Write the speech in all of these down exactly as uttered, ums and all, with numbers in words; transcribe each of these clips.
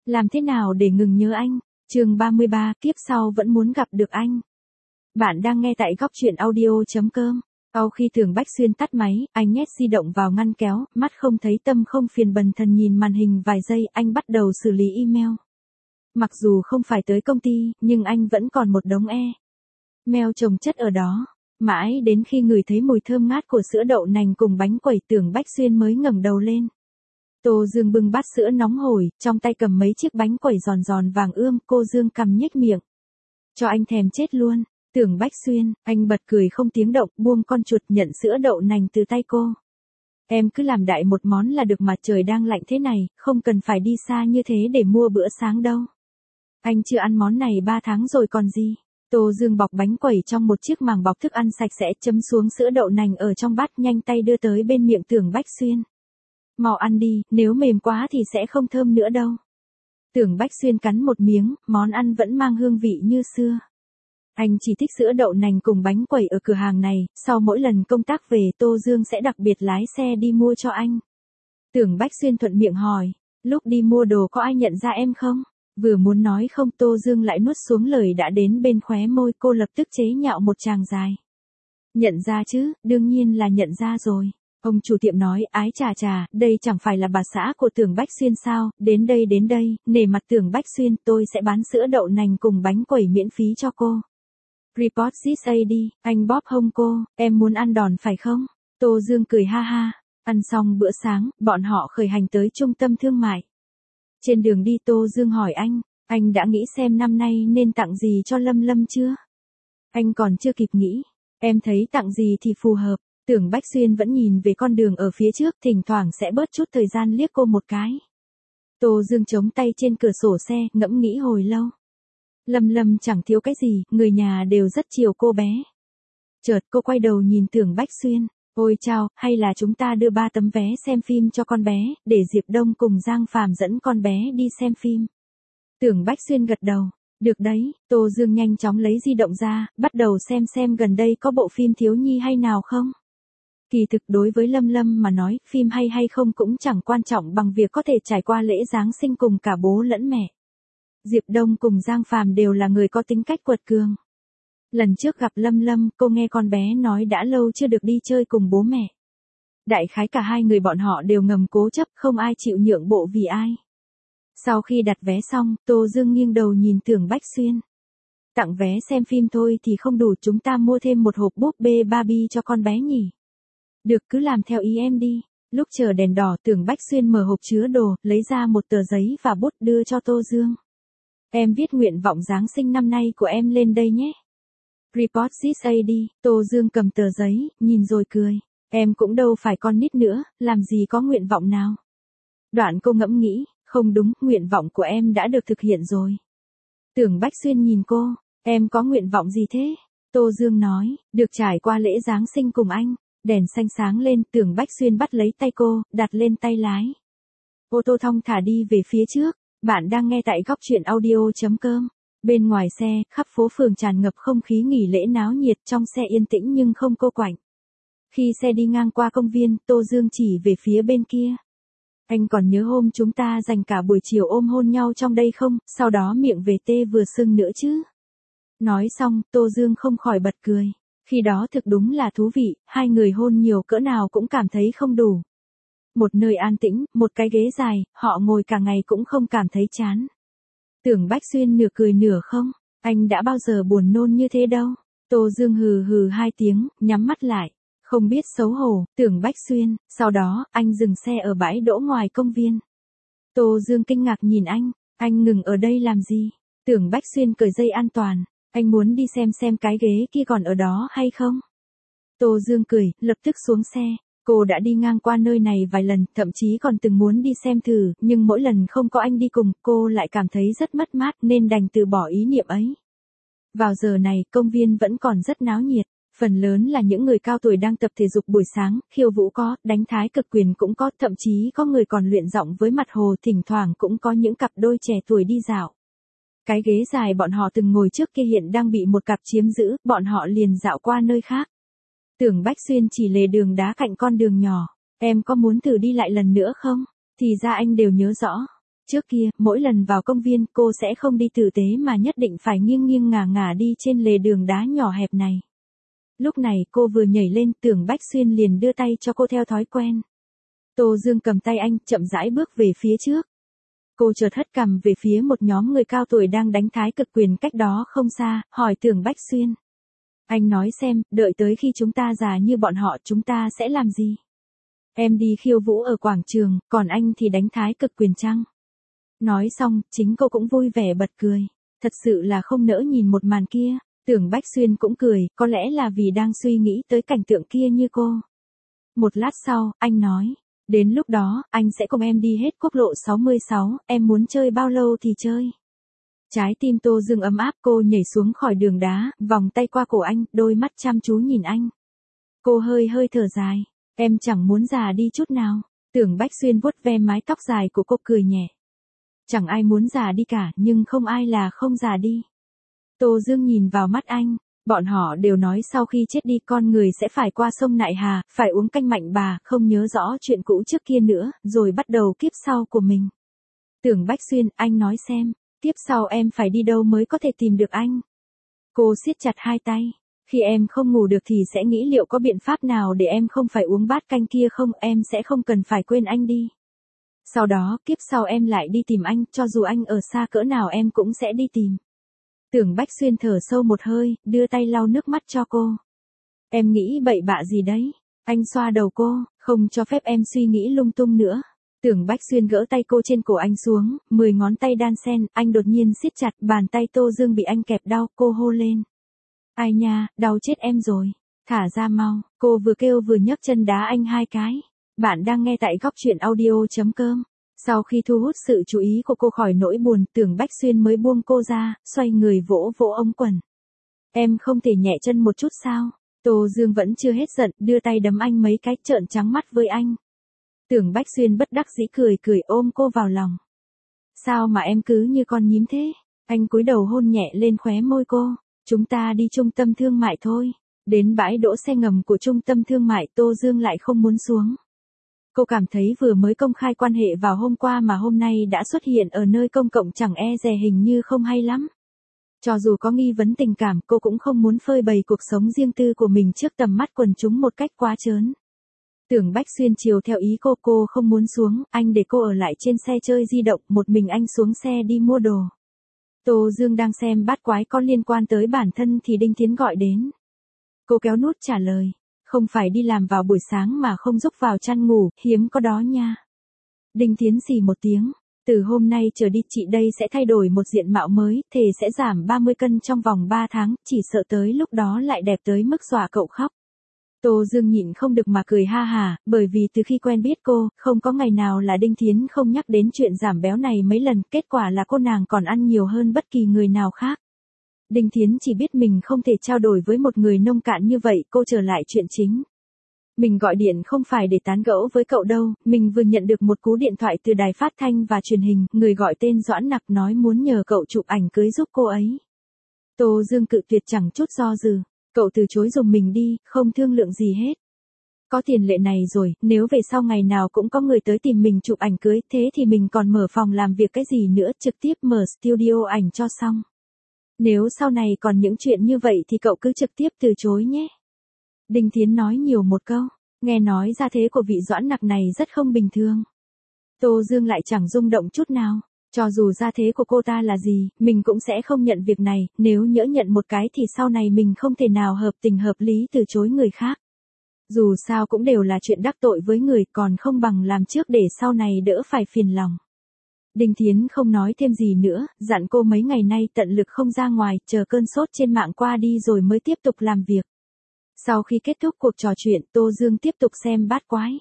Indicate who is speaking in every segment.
Speaker 1: Làm thế nào để ngừng nhớ anh? Chương ba mươi ba, kiếp sau vẫn muốn gặp được anh. Bạn đang nghe tại góc truyện audio.com. Sau khi Tưởng Bách Xuyên tắt máy, anh nhét di động vào ngăn kéo, mắt không thấy tâm không phiền bần thần nhìn màn hình vài giây, anh bắt đầu xử lý email. Mặc dù không phải tới công ty, nhưng anh vẫn còn một đống e. Mail chồng chất ở đó. Mãi đến khi ngửi thấy mùi thơm ngát của sữa đậu nành cùng bánh quẩy, Tưởng Bách Xuyên mới ngẩng đầu lên. Tô Dương bưng bát sữa nóng hổi, trong tay cầm mấy chiếc bánh quẩy giòn giòn vàng ươm, cô Dương cằm nhếch miệng. Cho anh thèm chết luôn. Tưởng Bách Xuyên, anh bật cười không tiếng động, buông con chuột nhận sữa đậu nành từ tay cô. Em cứ làm đại một món là được mà, trời đang lạnh thế này, không cần phải đi xa như thế để mua bữa sáng đâu. Anh chưa ăn món này ba tháng rồi còn gì. Tô Dương bọc bánh quẩy trong một chiếc màng bọc thức ăn sạch sẽ, chấm xuống sữa đậu nành ở trong bát, nhanh tay đưa tới bên miệng Tưởng Bách Xuyên. Mau ăn đi, nếu mềm quá thì sẽ không thơm nữa đâu. Tưởng Bách Xuyên cắn một miếng, món ăn vẫn mang hương vị như xưa. Anh chỉ thích sữa đậu nành cùng bánh quẩy ở cửa hàng này, sau mỗi lần công tác về Tô Dương sẽ đặc biệt lái xe đi mua cho anh. Tưởng Bách Xuyên thuận miệng hỏi, lúc đi mua đồ có ai nhận ra em không? Vừa muốn nói không, Tô Dương lại nuốt xuống lời đã đến bên khóe môi, cô lập tức chế nhạo một tràng dài. Nhận ra chứ, đương nhiên là nhận ra rồi. Ông chủ tiệm nói, ái chà chà, đây chẳng phải là bà xã của Tưởng Bách Xuyên sao, đến đây đến đây, nể mặt Tưởng Bách Xuyên, tôi sẽ bán sữa đậu nành cùng bánh quẩy miễn phí cho cô. Report this a đi, anh bóp hông cô, em muốn ăn đòn phải không? Tô Dương cười ha ha, ăn xong bữa sáng, bọn họ khởi hành tới trung tâm thương mại. Trên đường đi Tô Dương hỏi anh, anh đã nghĩ xem năm nay nên tặng gì cho Lâm Lâm chưa? Anh còn chưa kịp nghĩ, em thấy tặng gì thì phù hợp. Tưởng Bách Xuyên vẫn nhìn về con đường ở phía trước, thỉnh thoảng sẽ bớt chút thời gian liếc cô một cái. Tô Dương chống tay trên cửa sổ xe, ngẫm nghĩ hồi lâu. Lâm Lâm chẳng thiếu cái gì, người nhà đều rất chiều cô bé. Chợt cô quay đầu nhìn Tưởng Bách Xuyên, ôi chao, hay là chúng ta đưa ba tấm vé xem phim cho con bé, để Diệp Đông cùng Giang Phàm dẫn con bé đi xem phim. Tưởng Bách Xuyên gật đầu, được đấy. Tô Dương nhanh chóng lấy di động ra, bắt đầu xem xem gần đây có bộ phim thiếu nhi hay nào không. Kỳ thực đối với Lâm Lâm mà nói, phim hay hay không cũng chẳng quan trọng bằng việc có thể trải qua lễ Giáng sinh cùng cả bố lẫn mẹ. Diệp Đông cùng Giang Phàm đều là người có tính cách quật cường. Lần trước gặp Lâm Lâm, cô nghe con bé nói đã lâu chưa được đi chơi cùng bố mẹ. Đại khái cả hai người bọn họ đều ngầm cố chấp, không ai chịu nhượng bộ vì ai. Sau khi đặt vé xong, Tô Dương nghiêng đầu nhìn Tưởng Bách Xuyên. Tặng vé xem phim thôi thì không đủ, chúng ta mua thêm một hộp búp bê Barbie cho con bé nhỉ. Được, cứ làm theo ý em đi. Lúc chờ đèn đỏ, Tưởng Bách Xuyên mở hộp chứa đồ, lấy ra một tờ giấy và bút đưa cho Tô Dương. Em viết nguyện vọng Giáng sinh năm nay của em lên đây nhé. Report this a đi. Tô Dương cầm tờ giấy, nhìn rồi cười. Em cũng đâu phải con nít nữa, làm gì có nguyện vọng nào. Đoạn cô ngẫm nghĩ, không đúng, nguyện vọng của em đã được thực hiện rồi. Tưởng Bách Xuyên nhìn cô, em có nguyện vọng gì thế? Tô Dương nói, được trải qua lễ Giáng sinh cùng anh. Đèn xanh sáng lên, Tưởng Bách Xuyên bắt lấy tay cô, đặt lên tay lái. Ô tô thong thả đi về phía trước. Bạn đang nghe tại góc truyện audio.com. Bên ngoài xe, khắp phố phường tràn ngập không khí nghỉ lễ náo nhiệt, trong xe yên tĩnh nhưng không cô quạnh. Khi xe đi ngang qua công viên, Tô Dương chỉ về phía bên kia. Anh còn nhớ hôm chúng ta dành cả buổi chiều ôm hôn nhau trong đây không, sau đó miệng về tê vừa sưng nữa chứ. Nói xong, Tô Dương không khỏi bật cười. Khi đó thực đúng là thú vị, hai người hôn nhiều cỡ nào cũng cảm thấy không đủ. Một nơi an tĩnh, một cái ghế dài, họ ngồi cả ngày cũng không cảm thấy chán. Tưởng Bách Xuyên nửa cười nửa không, anh đã bao giờ buồn nôn như thế đâu. Tô Dương hừ hừ hai tiếng, nhắm mắt lại, không biết xấu hổ. Tưởng Bách Xuyên, sau đó, anh dừng xe ở bãi đỗ ngoài công viên. Tô Dương kinh ngạc nhìn anh, anh ngừng ở đây làm gì? Tưởng Bách Xuyên cởi dây an toàn, anh muốn đi xem xem cái ghế kia còn ở đó hay không? Tô Dương cười, lập tức xuống xe. Cô đã đi ngang qua nơi này vài lần, thậm chí còn từng muốn đi xem thử, nhưng mỗi lần không có anh đi cùng, cô lại cảm thấy rất mất mát nên đành từ bỏ ý niệm ấy. Vào giờ này, công viên vẫn còn rất náo nhiệt, phần lớn là những người cao tuổi đang tập thể dục buổi sáng, khiêu vũ có, đánh thái cực quyền cũng có, thậm chí có người còn luyện giọng với mặt hồ, thỉnh thoảng cũng có những cặp đôi trẻ tuổi đi dạo. Cái ghế dài bọn họ từng ngồi trước kia hiện đang bị một cặp chiếm giữ, bọn họ liền dạo qua nơi khác. Tưởng Bách Xuyên chỉ lề đường đá cạnh con đường nhỏ. Em có muốn thử đi lại lần nữa không? Thì ra anh đều nhớ rõ. Trước kia, mỗi lần vào công viên cô sẽ không đi tử tế mà nhất định phải nghiêng nghiêng ngả ngả đi trên lề đường đá nhỏ hẹp này. Lúc này cô vừa nhảy lên, Tưởng Bách Xuyên liền đưa tay cho cô theo thói quen. Tô Dương cầm tay anh, chậm rãi bước về phía trước. Cô chợt hất cằm về phía một nhóm người cao tuổi đang đánh thái cực quyền cách đó không xa, hỏi Tưởng Bách Xuyên. Anh nói xem, đợi tới khi chúng ta già như bọn họ chúng ta sẽ làm gì? Em đi khiêu vũ ở quảng trường, còn anh thì đánh thái cực quyền chăng? Nói xong, chính cô cũng vui vẻ bật cười. Thật sự là không nỡ nhìn một màn kia. Tưởng Bách Xuyên cũng cười, có lẽ là vì đang suy nghĩ tới cảnh tượng kia như cô. Một lát sau, anh nói. Đến lúc đó, anh sẽ cùng em đi hết quốc lộ sáu mươi sáu, em muốn chơi bao lâu thì chơi. Trái tim Tô Dương ấm áp, cô nhảy xuống khỏi đường đá, vòng tay qua cổ anh, đôi mắt chăm chú nhìn anh. Cô hơi hơi thở dài, em chẳng muốn già đi chút nào. Tưởng Bách Xuyên vuốt ve mái tóc dài của cô cười nhẹ. Chẳng ai muốn già đi cả, nhưng không ai là không già đi. Tô Dương nhìn vào mắt anh, bọn họ đều nói sau khi chết đi con người sẽ phải qua sông Nại Hà, phải uống canh mạnh bà, không nhớ rõ chuyện cũ trước kia nữa, rồi bắt đầu kiếp sau của mình. Tưởng Bách Xuyên, anh nói xem, tiếp sau em phải đi đâu mới có thể tìm được anh? Cô siết chặt hai tay, khi em không ngủ được thì sẽ nghĩ liệu có biện pháp nào để em không phải uống bát canh kia không, em sẽ không cần phải quên anh đi. Sau đó, kiếp sau em lại đi tìm anh, cho dù anh ở xa cỡ nào em cũng sẽ đi tìm. Tưởng Bách Xuyên thở sâu một hơi, đưa tay lau nước mắt cho cô. Em nghĩ bậy bạ gì đấy? Anh xoa đầu cô, không cho phép em suy nghĩ lung tung nữa. Tưởng Bách Xuyên gỡ tay cô trên cổ anh xuống, mười ngón tay đan xen, anh đột nhiên siết chặt, bàn tay Tô Dương bị anh kẹp đau, cô hô lên. Ai nha, đau chết em rồi. Thả ra mau, cô vừa kêu vừa nhấc chân đá anh hai cái. Bạn đang nghe tại góc truyện audio chấm com. Sau khi thu hút sự chú ý của cô khỏi nỗi buồn, Tưởng Bách Xuyên mới buông cô ra, xoay người vỗ vỗ ống quần. Em không thể nhẹ chân một chút sao? Tô Dương vẫn chưa hết giận, đưa tay đấm anh mấy cái, trợn trắng mắt với anh. Tưởng Bách Xuyên bất đắc dĩ cười cười ôm cô vào lòng. Sao mà em cứ như con nhím thế? Anh cúi đầu hôn nhẹ lên khóe môi cô. Chúng ta đi trung tâm thương mại thôi. Đến bãi đỗ xe ngầm của trung tâm thương mại, Tô Dương lại không muốn xuống. Cô cảm thấy vừa mới công khai quan hệ vào hôm qua mà hôm nay đã xuất hiện ở nơi công cộng chẳng e dè hình như không hay lắm. Cho dù có nghi vấn tình cảm, cô cũng không muốn phơi bày cuộc sống riêng tư của mình trước tầm mắt quần chúng một cách quá trớn. Tưởng Bách Xuyên chiều theo ý cô, cô không muốn xuống, anh để cô ở lại trên xe chơi di động, một mình anh xuống xe đi mua đồ. Tô Dương đang xem bát quái có liên quan tới bản thân thì Đinh Thiến gọi đến. Cô kéo nút trả lời. Không phải đi làm vào buổi sáng mà không giúp vào chăn ngủ, hiếm có đó nha. Đinh Thiến xì một tiếng. Từ hôm nay trở đi chị đây sẽ thay đổi một diện mạo mới, thề sẽ giảm ba mươi cân trong vòng ba tháng, chỉ sợ tới lúc đó lại đẹp tới mức dọa cậu khóc. Tô Dương nhịn không được mà cười ha hà, bởi vì từ khi quen biết cô, không có ngày nào là Đinh Thiến không nhắc đến chuyện giảm béo này mấy lần, kết quả là cô nàng còn ăn nhiều hơn bất kỳ người nào khác. Đinh Thiến chỉ biết mình không thể trao đổi với một người nông cạn như vậy, cô trở lại chuyện chính. Mình gọi điện không phải để tán gẫu với cậu đâu, mình vừa nhận được một cú điện thoại từ đài phát thanh và truyền hình, người gọi tên Doãn Nặc nói muốn nhờ cậu chụp ảnh cưới giúp cô ấy. Tô Dương cự tuyệt chẳng chút do dự, cậu từ chối giùm mình đi, không thương lượng gì hết. Có tiền lệ này rồi, nếu về sau ngày nào cũng có người tới tìm mình chụp ảnh cưới, thế thì mình còn mở phòng làm việc cái gì nữa, trực tiếp mở studio ảnh cho xong. Nếu sau này còn những chuyện như vậy thì cậu cứ trực tiếp từ chối nhé. Đinh Thiến nói nhiều một câu, nghe nói ra thế của vị Doãn Nặc này rất không bình thường. Tô Dương lại chẳng rung động chút nào, cho dù ra thế của cô ta là gì, mình cũng sẽ không nhận việc này, nếu nhỡ nhận một cái thì sau này mình không thể nào hợp tình hợp lý từ chối người khác. Dù sao cũng đều là chuyện đắc tội với người, còn không bằng làm trước để sau này đỡ phải phiền lòng. Đinh Thiến không nói thêm gì nữa, dặn cô mấy ngày nay tận lực không ra ngoài, chờ cơn sốt trên mạng qua đi rồi mới tiếp tục làm việc. Sau khi kết thúc cuộc trò chuyện, Tô Dương tiếp tục xem bát quái.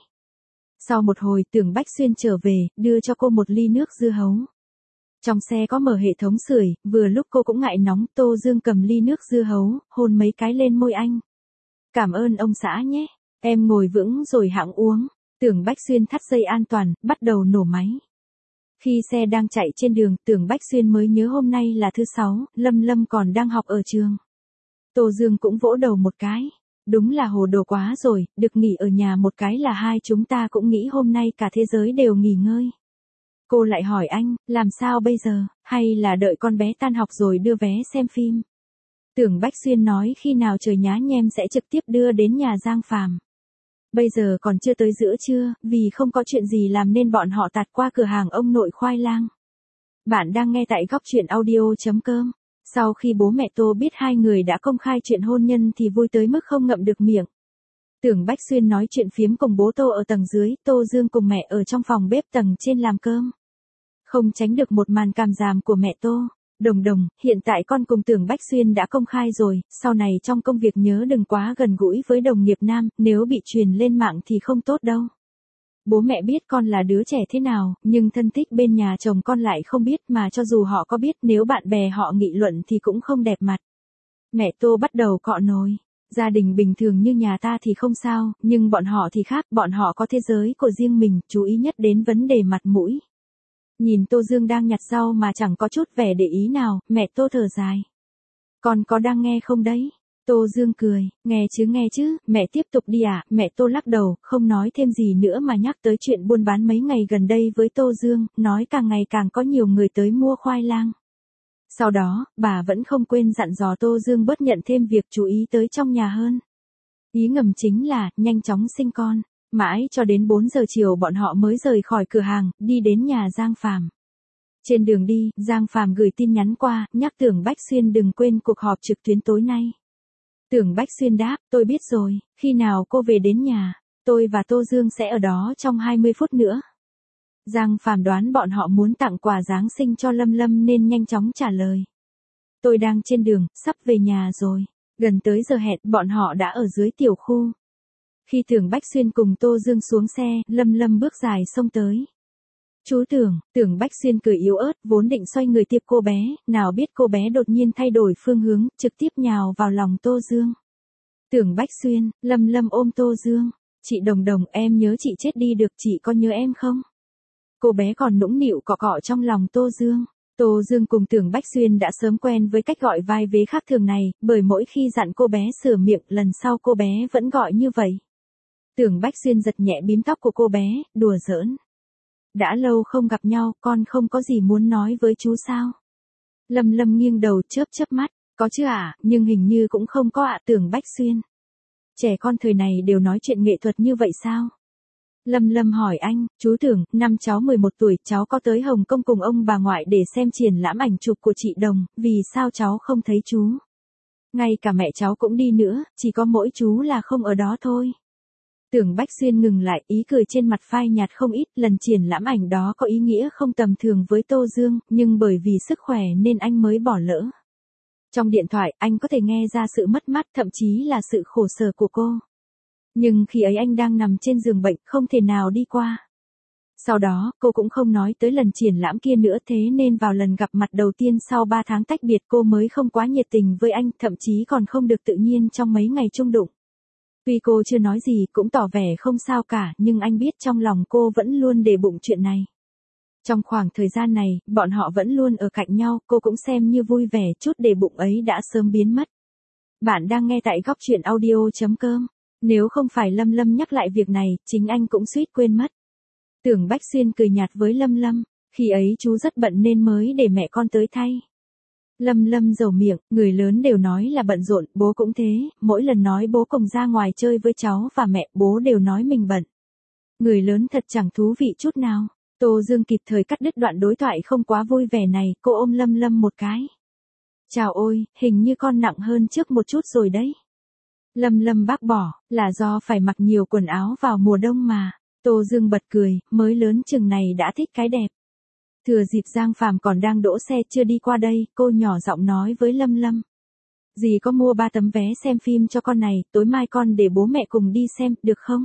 Speaker 1: Sau một hồi, Tưởng Bách Xuyên trở về, đưa cho cô một ly nước dưa hấu. Trong xe có mở hệ thống sưởi, vừa lúc cô cũng ngại nóng, Tô Dương cầm ly nước dưa hấu, hôn mấy cái lên môi anh. Cảm ơn ông xã nhé, em ngồi vững rồi hẵng uống. Tưởng Bách Xuyên thắt dây an toàn, bắt đầu nổ máy. Khi xe đang chạy trên đường, Tưởng Bách Xuyên mới nhớ hôm nay là thứ sáu, Lâm Lâm còn đang học ở trường. Tô Dương cũng vỗ đầu một cái. Đúng là hồ đồ quá rồi, được nghỉ ở nhà một cái là hai chúng ta cũng nghĩ hôm nay cả thế giới đều nghỉ ngơi. Cô lại hỏi anh, làm sao bây giờ, hay là đợi con bé tan học rồi đưa vé xem phim? Tưởng Bách Xuyên nói khi nào trời nhá nhem sẽ trực tiếp đưa đến nhà Giang Phàm. Bây giờ còn chưa tới giữa trưa, vì không có chuyện gì làm nên bọn họ tạt qua cửa hàng ông nội khoai lang. Bạn đang nghe tại góc truyện audio chấm com. Sau khi bố mẹ Tô biết hai người đã công khai chuyện hôn nhân thì vui tới mức không ngậm được miệng. Tưởng Bách Xuyên nói chuyện phiếm cùng bố Tô ở tầng dưới, Tô Dương cùng mẹ ở trong phòng bếp tầng trên làm cơm. Không tránh được một màn càm ràm của mẹ Tô. Đồng đồng, hiện tại con cùng Tưởng Bách Xuyên đã công khai rồi, sau này trong công việc nhớ đừng quá gần gũi với đồng nghiệp nam, nếu bị truyền lên mạng thì không tốt đâu. Bố mẹ biết con là đứa trẻ thế nào, nhưng thân thích bên nhà chồng con lại không biết, mà cho dù họ có biết, nếu bạn bè họ nghị luận thì cũng không đẹp mặt. Mẹ Tô bắt đầu cọ nồi. Gia đình bình thường như nhà ta thì không sao, nhưng bọn họ thì khác, bọn họ có thế giới của riêng mình, chú ý nhất đến vấn đề mặt mũi. Nhìn Tô Dương đang nhặt rau mà chẳng có chút vẻ để ý nào, mẹ Tô thở dài. Con có đang nghe không đấy? Tô Dương cười, nghe chứ nghe chứ, mẹ tiếp tục đi à, mẹ Tô lắc đầu, không nói thêm gì nữa mà nhắc tới chuyện buôn bán mấy ngày gần đây với Tô Dương, nói càng ngày càng có nhiều người tới mua khoai lang. Sau đó, bà vẫn không quên dặn dò Tô Dương bớt nhận thêm việc chú ý tới trong nhà hơn. Ý ngầm chính là, nhanh chóng sinh con. Mãi cho đến bốn giờ chiều bọn họ mới rời khỏi cửa hàng, đi đến nhà Giang Phàm. Trên đường đi, Giang Phàm gửi tin nhắn qua, nhắc Tưởng Bách Xuyên đừng quên cuộc họp trực tuyến tối nay. Tưởng Bách Xuyên đáp, tôi biết rồi, khi nào cô về đến nhà, tôi và Tô Dương sẽ ở đó trong hai mươi phút nữa. Giang Phàm đoán bọn họ muốn tặng quà Giáng sinh cho Lâm Lâm nên nhanh chóng trả lời. Tôi đang trên đường, sắp về nhà rồi. Gần tới giờ hẹn, bọn họ đã ở dưới tiểu khu. Khi Tưởng Bách Xuyên cùng Tô Dương xuống xe, Lâm Lâm bước dài xông tới. Chú Tưởng, Tưởng Bách Xuyên cười yếu ớt, vốn định xoay người tiếp cô bé, nào biết cô bé đột nhiên thay đổi phương hướng, trực tiếp nhào vào lòng Tô Dương. Tưởng Bách Xuyên, Lâm Lâm ôm Tô Dương. Chị Đồng Đồng, em nhớ chị chết đi được, chị có nhớ em không? Cô bé còn nũng nịu cọ cọ trong lòng Tô Dương. Tô Dương cùng Tưởng Bách Xuyên đã sớm quen với cách gọi vai vế khác thường này, bởi mỗi khi dặn cô bé sửa miệng, lần sau cô bé vẫn gọi như vậy. Tưởng Bách Xuyên giật nhẹ bím tóc của cô bé, đùa giỡn. Đã lâu không gặp nhau, con không có gì muốn nói với chú sao? Lâm Lâm nghiêng đầu chớp chớp mắt, có chứ ạ, à, nhưng hình như cũng không có ạ. À. Tưởng Bách Xuyên. Trẻ con thời này đều nói chuyện nghệ thuật như vậy sao? Lâm Lâm hỏi anh, chú Tưởng, năm cháu mười một tuổi, cháu có tới Hồng Kông cùng ông bà ngoại để xem triển lãm ảnh chụp của chị Đồng, vì sao cháu không thấy chú? Ngay cả mẹ cháu cũng đi nữa, chỉ có mỗi chú là không ở đó thôi. Tưởng Bách Xuyên ngừng lại, ý cười trên mặt phai nhạt không ít, lần triển lãm ảnh đó có ý nghĩa không tầm thường với Tô Dương, nhưng bởi vì sức khỏe nên anh mới bỏ lỡ. Trong điện thoại, anh có thể nghe ra sự mất mát, thậm chí là sự khổ sở của cô. Nhưng khi ấy anh đang nằm trên giường bệnh, không thể nào đi qua. Sau đó, cô cũng không nói tới lần triển lãm kia nữa, thế nên vào lần gặp mặt đầu tiên sau ba tháng tách biệt cô mới không quá nhiệt tình với anh, thậm chí còn không được tự nhiên trong mấy ngày chung đụng. Tuy cô chưa nói gì cũng tỏ vẻ không sao cả, nhưng anh biết trong lòng cô vẫn luôn để bụng chuyện này. Trong khoảng thời gian này, bọn họ vẫn luôn ở cạnh nhau, cô cũng xem như vui vẻ chút, để bụng ấy đã sớm biến mất. Bạn đang nghe tại góc truyện audio chấm com. Nếu không phải Lâm Lâm nhắc lại việc này, chính anh cũng suýt quên mất. Tưởng Bách Xuyên cười nhạt với Lâm Lâm, khi ấy chú rất bận nên mới để mẹ con tới thay. Lâm Lâm dầu miệng, người lớn đều nói là bận rộn, bố cũng thế, mỗi lần nói bố cùng ra ngoài chơi với cháu và mẹ, bố đều nói mình bận. Người lớn thật chẳng thú vị chút nào. Tô Dương kịp thời cắt đứt đoạn đối thoại không quá vui vẻ này, cô ôm Lâm Lâm một cái. Chào ôi, hình như con nặng hơn trước một chút rồi đấy. Lâm Lâm bác bỏ, là do phải mặc nhiều quần áo vào mùa đông mà. Tô Dương bật cười, mới lớn chừng này đã thích cái đẹp. Thừa dịp Giang Phàm còn đang đỗ xe chưa đi qua đây, cô nhỏ giọng nói với Lâm Lâm. Dì có mua ba tấm vé xem phim cho con này, tối mai con để bố mẹ cùng đi xem, được không?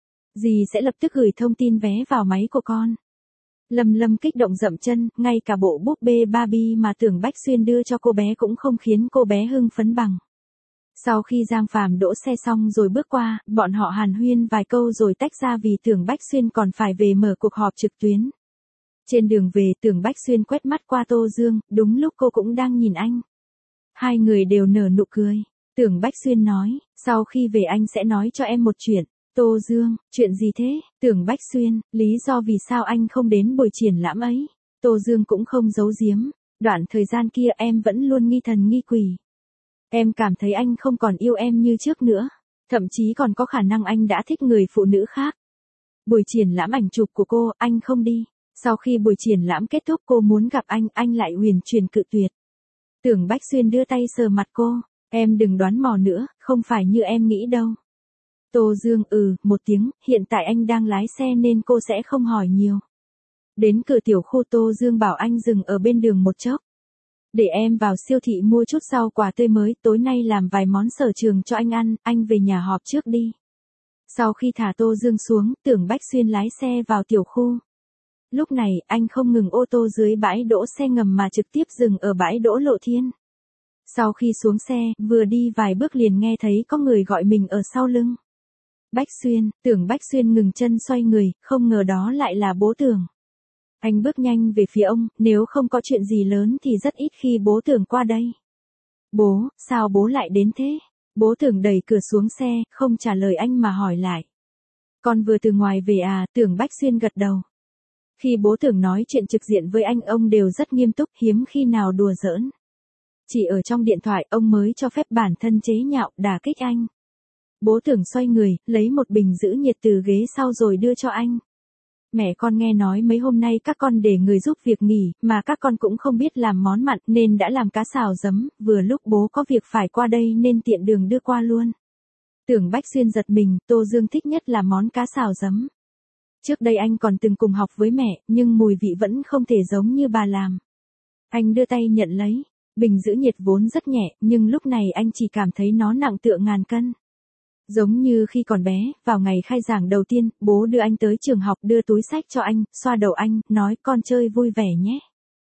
Speaker 1: Dì sẽ lập tức gửi thông tin vé vào máy của con. Lâm Lâm kích động dậm chân, ngay cả bộ búp bê Barbie mà Tưởng Bách Xuyên đưa cho cô bé cũng không khiến cô bé hưng phấn bằng. Sau khi Giang Phàm đỗ xe xong rồi bước qua, bọn họ hàn huyên vài câu rồi tách ra vì Tưởng Bách Xuyên còn phải về mở cuộc họp trực tuyến. Trên đường về, Tưởng Bách Xuyên quét mắt qua Tô Dương, đúng lúc cô cũng đang nhìn anh. Hai người đều nở nụ cười. Tưởng Bách Xuyên nói, sau khi về anh sẽ nói cho em một chuyện. Tô Dương, chuyện gì thế? Tưởng Bách Xuyên, lý do vì sao anh không đến buổi triển lãm ấy? Tô Dương cũng không giấu giếm. Đoạn thời gian kia em vẫn luôn nghi thần nghi quỷ. Em cảm thấy anh không còn yêu em như trước nữa. Thậm chí còn có khả năng anh đã thích người phụ nữ khác. Buổi triển lãm ảnh chụp của cô, anh không đi. Sau khi buổi triển lãm kết thúc cô muốn gặp anh, anh lại huyền truyền cự tuyệt. Tưởng Bách Xuyên đưa tay sờ mặt cô. Em đừng đoán mò nữa, không phải như em nghĩ đâu. Tô Dương ừ, một tiếng, hiện tại anh đang lái xe nên cô sẽ không hỏi nhiều. Đến cửa tiểu khu Tô Dương bảo anh dừng ở bên đường một chốc. Để em vào siêu thị mua chút rau quả tươi mới, tối nay làm vài món sở trường cho anh ăn, anh về nhà họp trước đi. Sau khi thả Tô Dương xuống, Tưởng Bách Xuyên lái xe vào tiểu khu. Lúc này, anh không ngừng ô tô dưới bãi đỗ xe ngầm mà trực tiếp dừng ở bãi đỗ Lộ Thiên. Sau khi xuống xe, vừa đi vài bước liền nghe thấy có người gọi mình ở sau lưng. Bách Xuyên, Tưởng Bách Xuyên ngừng chân xoay người, không ngờ đó lại là bố Tưởng. Anh bước nhanh về phía ông, nếu không có chuyện gì lớn thì rất ít khi bố Tưởng qua đây. Bố, sao bố lại đến thế? Bố Tưởng đẩy cửa xuống xe, không trả lời anh mà hỏi lại. Con vừa từ ngoài về à? Tưởng Bách Xuyên gật đầu. Khi bố Tưởng nói chuyện trực diện với anh, ông đều rất nghiêm túc, hiếm khi nào đùa giỡn. Chỉ ở trong điện thoại ông mới cho phép bản thân chế nhạo, đả kích anh. Bố Tưởng xoay người, lấy một bình giữ nhiệt từ ghế sau rồi đưa cho anh. Mẹ con nghe nói mấy hôm nay các con để người giúp việc nghỉ, mà các con cũng không biết làm món mặn nên đã làm cá xào giấm, vừa lúc bố có việc phải qua đây nên tiện đường đưa qua luôn. Tưởng Bách Xuyên giật mình, Tô Dương thích nhất là món cá xào giấm. Trước đây anh còn từng cùng học với mẹ, nhưng mùi vị vẫn không thể giống như bà làm. Anh đưa tay nhận lấy, bình giữ nhiệt vốn rất nhẹ, nhưng lúc này anh chỉ cảm thấy nó nặng tựa ngàn cân. Giống như khi còn bé, vào ngày khai giảng đầu tiên, bố đưa anh tới trường học đưa túi sách cho anh, xoa đầu anh, nói con chơi vui vẻ nhé.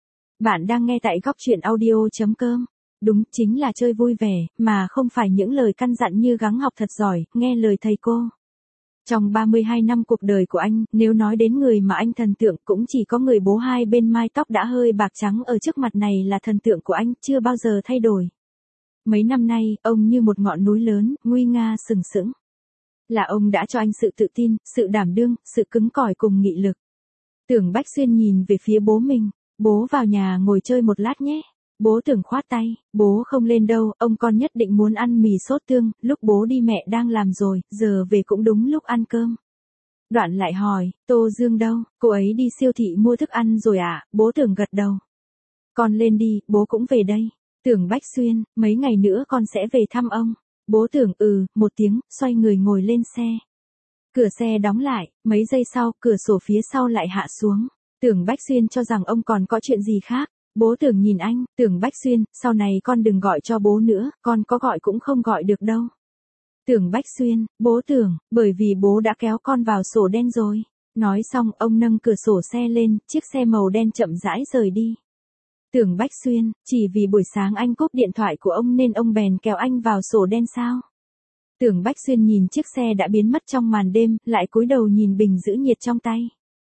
Speaker 1: Bạn đang nghe tại góc truyện audio chấm com. Đúng, chính là chơi vui vẻ, mà không phải những lời căn dặn như gắng học thật giỏi, nghe lời thầy cô. Trong ba mươi hai năm cuộc đời của anh, nếu nói đến người mà anh thần tượng cũng chỉ có người bố hai bên mai tóc đã hơi bạc trắng ở trước mặt này là thần tượng của anh, chưa bao giờ thay đổi. Mấy năm nay, ông như một ngọn núi lớn, nguy nga sừng sững. Là ông đã cho anh sự tự tin, sự đảm đương, sự cứng cỏi cùng nghị lực. Tưởng Bách Xuyên nhìn về phía bố mình, bố vào nhà ngồi chơi một lát nhé. Bố Tưởng khoát tay, bố không lên đâu, ông con nhất định muốn ăn mì sốt tương, lúc bố đi mẹ đang làm rồi, giờ về cũng đúng lúc ăn cơm. Đoạn lại hỏi, Tô Dương đâu, cô ấy đi siêu thị mua thức ăn rồi à? Bố Tưởng gật đầu. Con lên đi, bố cũng về đây. Tưởng Bách Xuyên, mấy ngày nữa con sẽ về thăm ông. Bố Tưởng ừ, một tiếng, xoay người ngồi lên xe. Cửa xe đóng lại, mấy giây sau, cửa sổ phía sau lại hạ xuống. Tưởng Bách Xuyên cho rằng ông còn có chuyện gì khác. Bố Tưởng nhìn anh, Tưởng Bách Xuyên, sau này con đừng gọi cho bố nữa, con có gọi cũng không gọi được đâu. Tưởng Bách Xuyên, bố Tưởng, bởi vì bố đã kéo con vào sổ đen rồi. Nói xong, ông nâng cửa sổ xe lên, chiếc xe màu đen chậm rãi rời đi. Tưởng Bách Xuyên, chỉ vì buổi sáng anh cúp điện thoại của ông nên ông bèn kéo anh vào sổ đen sao? Tưởng Bách Xuyên nhìn chiếc xe đã biến mất trong màn đêm, lại cúi đầu nhìn bình giữ nhiệt trong tay.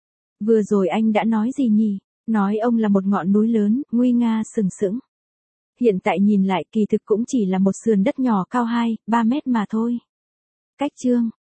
Speaker 1: Vừa rồi anh đã nói gì nhỉ? Nói ông là một ngọn núi lớn, nguy nga sừng sững. Hiện tại nhìn lại kỳ thực cũng chỉ là một sườn đất nhỏ cao hai, ba mét mà thôi. Cách chương